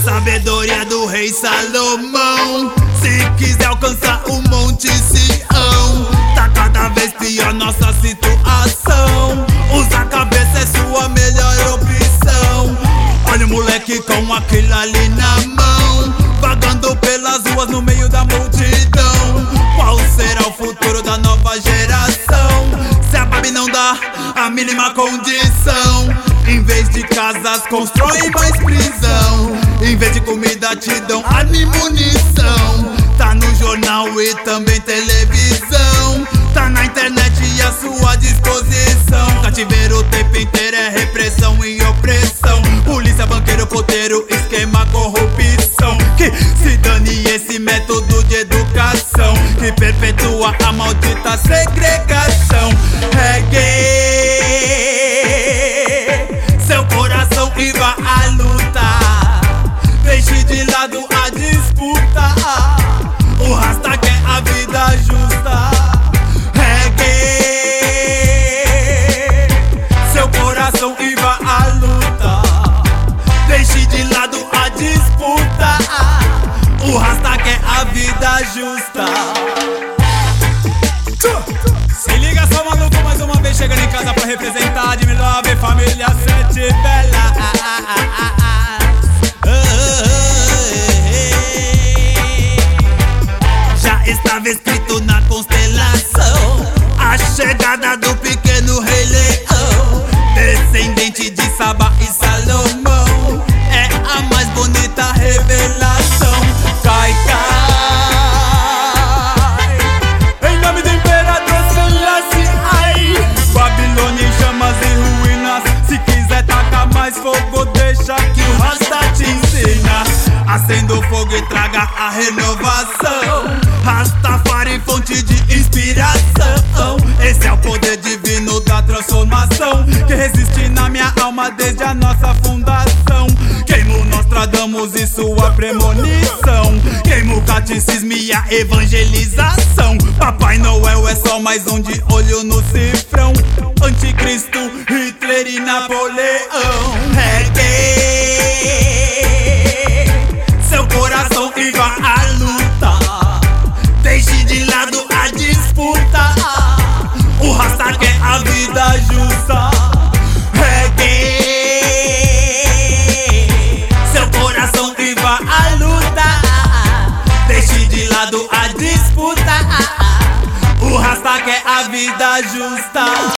sabedoria do rei Salomão. Se quiser alcançar o Monte Sião, tá cada vez pior nossa situação. Usar a cabeça é sua melhor opção. Olha o moleque com aquilo ali na mão, vagando pelas ruas no meio da multidão. Qual será o futuro da nova geração? Se a Barbie não dá a mínima condição, em vez de casas constroem mais prisão, em vez de comida te dão arma e munição. Tá no jornal e também televisão, tá na internet e à sua disposição. Cativeiro o tempo inteiro é repressão e opressão. Polícia, banqueiro, poteiro, esquema, corrupção. Que se dane esse método de educação que perpetua a maldita segregação. Regue seu coração e vá à luta. Deixe de lado a disputa. O rasta quer a vida justa. Regue seu coração e vá à luta. Deixe de lado a disputa. O rasta quer a vida justa. Se liga só, maluco, mais uma vez chegando em casa pra representar. Admi Love, família Sete Bela. Já estava escrito na constelação a chegada do pequeno Rei Leão, descendente de Saba e Salomão. É a mais bonita revelação. Cai, cai, em nome do imperador Selassie, ai. Babilônia em chamas e ruínas. Se quiser tacar mais fogo, deixa que o rasta te ensina. Acenda o fogo e traga a renovação. Rastafari, fonte de inspiração. Esse é o poder divino da transformação que resiste na minha alma desde a nossa fundação. Queimo Nostradamus e sua premonição. Queimo o catecismo e a evangelização. Papai Noel é só mais um de olho no cifrão. Anticristo, Hitler e Napoleão. Regue seu coração e vá à luta. Deixe de lado a disputa. O rasta quer a vida justa. Regue seu coração e vá à luta. Deixe de lado a disputa. O rasta quer a vida justa.